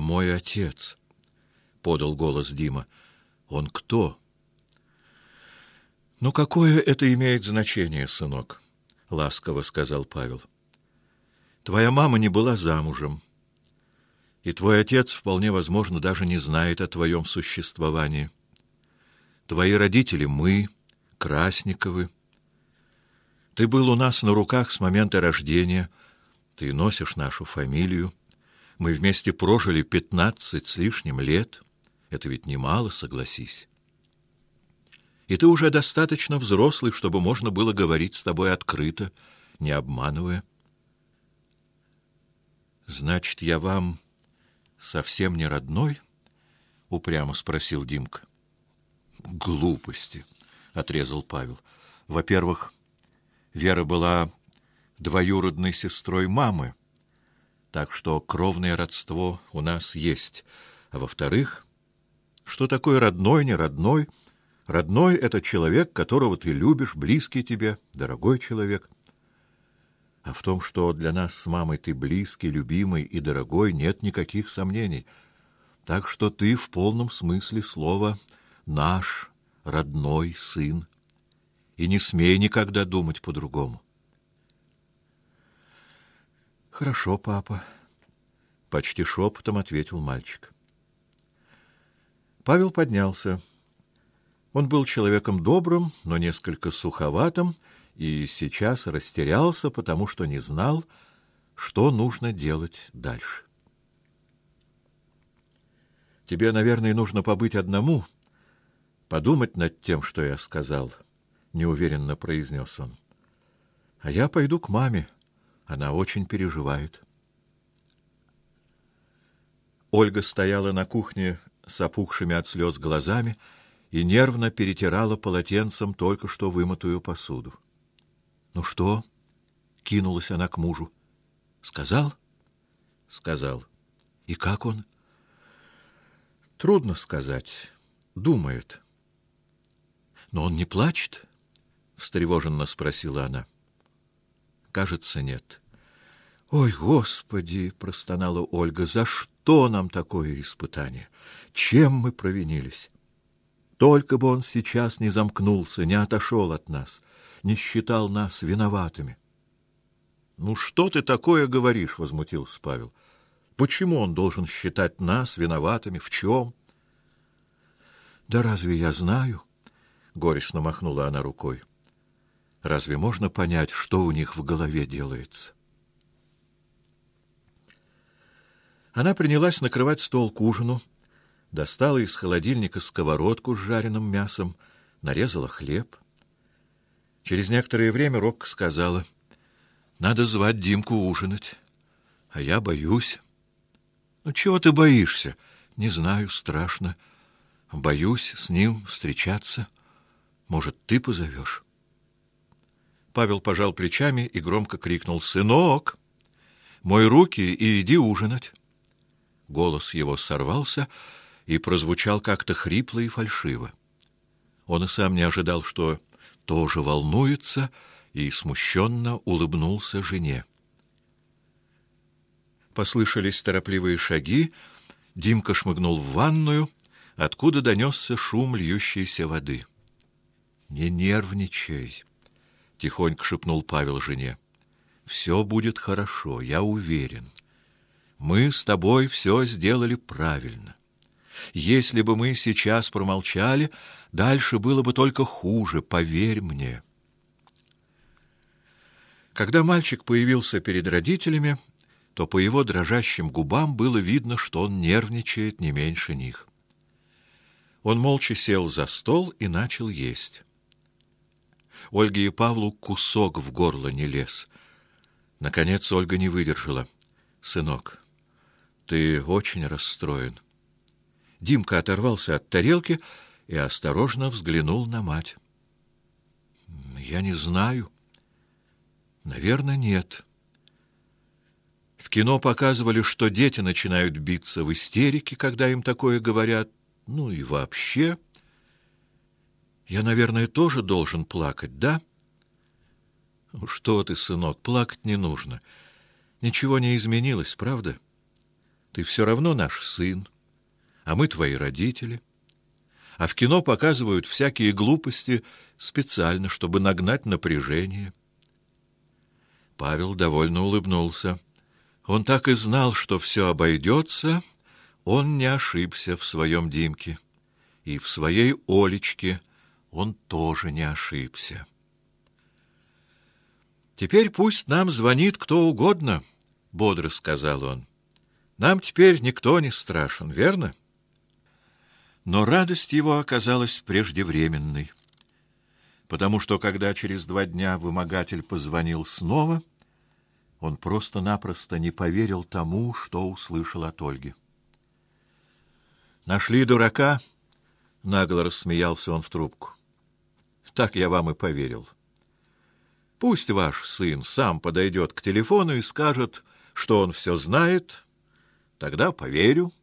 мой отец, — подал голос Дима. Он кто? Ну, какое это имеет значение, сынок? — ласково сказал Павел. Твоя мама не была замужем, и твой отец, вполне возможно, даже не знает о твоем существовании. Твои родители — мы, Красниковы. Ты был у нас на руках с момента рождения, ты носишь нашу фамилию. Мы вместе прожили 15 с лишним лет. Это ведь немало, согласись. И ты уже достаточно взрослый, чтобы можно было говорить с тобой открыто, не обманывая. Значит, я вам совсем не родной? — упрямо спросил Димка. Глупости, — отрезал Павел. Во-первых, Вера была двоюродной сестрой мамы, так что кровное родство у нас есть. А во-вторых, что такое родной, не родной? Родной — это человек, которого ты любишь, близкий тебе, дорогой человек. А в том, что для нас с мамой ты близкий, любимый и дорогой, нет никаких сомнений. Так что ты в полном смысле слова наш родной сын. И не смей никогда думать по-другому. Хорошо, папа, — почти шепотом ответил мальчик. Павел поднялся. Он был человеком добрым, но несколько суховатым, и сейчас растерялся, потому что не знал, что нужно делать дальше. «Тебе, наверное, нужно побыть одному, подумать над тем, что я сказал», — неуверенно произнес он. «А я пойду к маме. Она очень переживает». Ольга стояла на кухне с опухшими от слез глазами и нервно перетирала полотенцем только что вымытую посуду. «Ну что?» — кинулась она к мужу. «Сказал?» «Сказал. И как он?» «Трудно сказать. Думает». «Но он не плачет?» — встревоженно спросила она. «Кажется, нет». «Ой, Господи!» — простонала Ольга. «За что нам такое испытание? Чем мы провинились? Только бы он сейчас не замкнулся, не отошел от нас, не считал нас виноватыми». «Ну что ты такое говоришь?» — возмутился Павел. «Почему он должен считать нас виноватыми? В чем?» «Да разве я знаю?» — горестно махнула она рукой. «Разве можно понять, что у них в голове делается?» Она принялась накрывать стол к ужину, достала из холодильника сковородку с жареным мясом, нарезала хлеб. Через некоторое время робко сказала: «Надо звать Димку ужинать, а я боюсь». «Ну, чего ты боишься?» «Не знаю, страшно. Боюсь с ним встречаться. Может, ты позовешь?» Павел пожал плечами и громко крикнул: «Сынок, мой руки и иди ужинать». Голос его сорвался и прозвучал как-то хрипло и фальшиво. Он и сам не ожидал, что тоже волнуется, и смущенно улыбнулся жене. Послышались торопливые шаги, Димка шмыгнул в ванную, откуда донесся шум льющейся воды. «Не нервничай», — тихонько шепнул Павел жене. «Все будет хорошо, я уверен. Мы с тобой все сделали правильно. Если бы мы сейчас промолчали, дальше было бы только хуже, поверь мне». Когда мальчик появился перед родителями, то по его дрожащим губам было видно, что он нервничает не меньше них. Он молча сел за стол и начал есть. Ольге и Павлу кусок в горло не лез. Наконец Ольга не выдержала. «Сынок, ты очень расстроен». Димка оторвался от тарелки и осторожно взглянул на мать. «Я не знаю. Наверное, нет. В кино показывали, что дети начинают биться в истерике, когда им такое говорят. Ну и вообще. Я, наверное, тоже должен плакать, да?» «Ну что ты, сынок, плакать не нужно. Ничего не изменилось, правда? Ты все равно наш сын, а мы твои родители. А в кино показывают всякие глупости специально, чтобы нагнать напряжение. Павел довольно улыбнулся. Он так и знал, что все обойдется. Он не ошибся в своем Димке. И в своей Олечке он тоже не ошибся. «Теперь пусть нам звонит кто угодно», — бодро сказал он. «Нам теперь никто не страшен, верно?» Но радость его оказалась преждевременной, потому что, когда через 2 дня вымогатель позвонил снова, он просто-напросто не поверил тому, что услышал от Ольги. «Нашли дурака?» — нагло рассмеялся он в трубку. «Так я вам и поверил. Пусть ваш сын сам подойдет к телефону и скажет, что он все знает, тогда поверю».